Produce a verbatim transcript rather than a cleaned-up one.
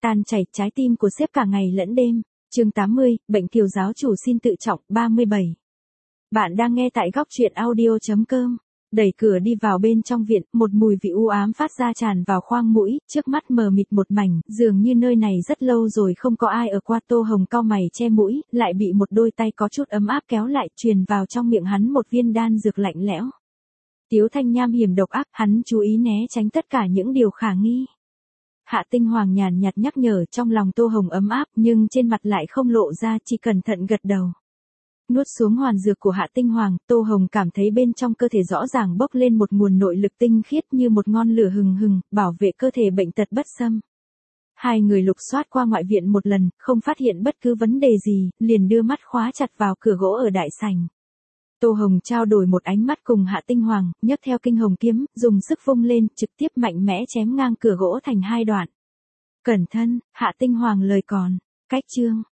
tan chảy trái tim của sếp cả ngày lẫn đêm. Chương tám mươi, bệnh kiều giáo chủ xin tự trọng. ba mươi bảy. Bạn đang nghe tại góc truyện audio chấm com. Đẩy cửa đi vào bên trong viện, một mùi vị u ám phát ra tràn vào khoang mũi, trước mắt mờ mịt một mảnh, dường như nơi này rất lâu rồi không có ai ở qua. Tô Hồng cau mày che mũi, lại bị một đôi tay có chút ấm áp kéo lại, truyền vào trong miệng hắn một viên đan dược lạnh lẽo. Tiếu thanh nham hiểm độc ác, hắn chú ý né tránh tất cả những điều khả nghi. Hạ Tinh Hoàng nhàn nhạt nhắc nhở, trong lòng Tô Hồng ấm áp nhưng trên mặt lại không lộ ra, chỉ cẩn thận gật đầu. Nuốt xuống hoàn dược của Hạ Tinh Hoàng, Tô Hồng cảm thấy bên trong cơ thể rõ ràng bốc lên một nguồn nội lực tinh khiết như một ngọn lửa hừng hừng, bảo vệ cơ thể bệnh tật bất xâm. Hai người lục soát qua ngoại viện một lần, không phát hiện bất cứ vấn đề gì, liền đưa mắt khóa chặt vào cửa gỗ ở đại sảnh. Tô Hồng trao đổi một ánh mắt cùng Hạ Tinh Hoàng, nhấc theo kinh hồng kiếm, dùng sức vung lên, trực tiếp mạnh mẽ chém ngang cửa gỗ thành hai đoạn. Cẩn thân, Hạ Tinh Hoàng lời còn, cách chương.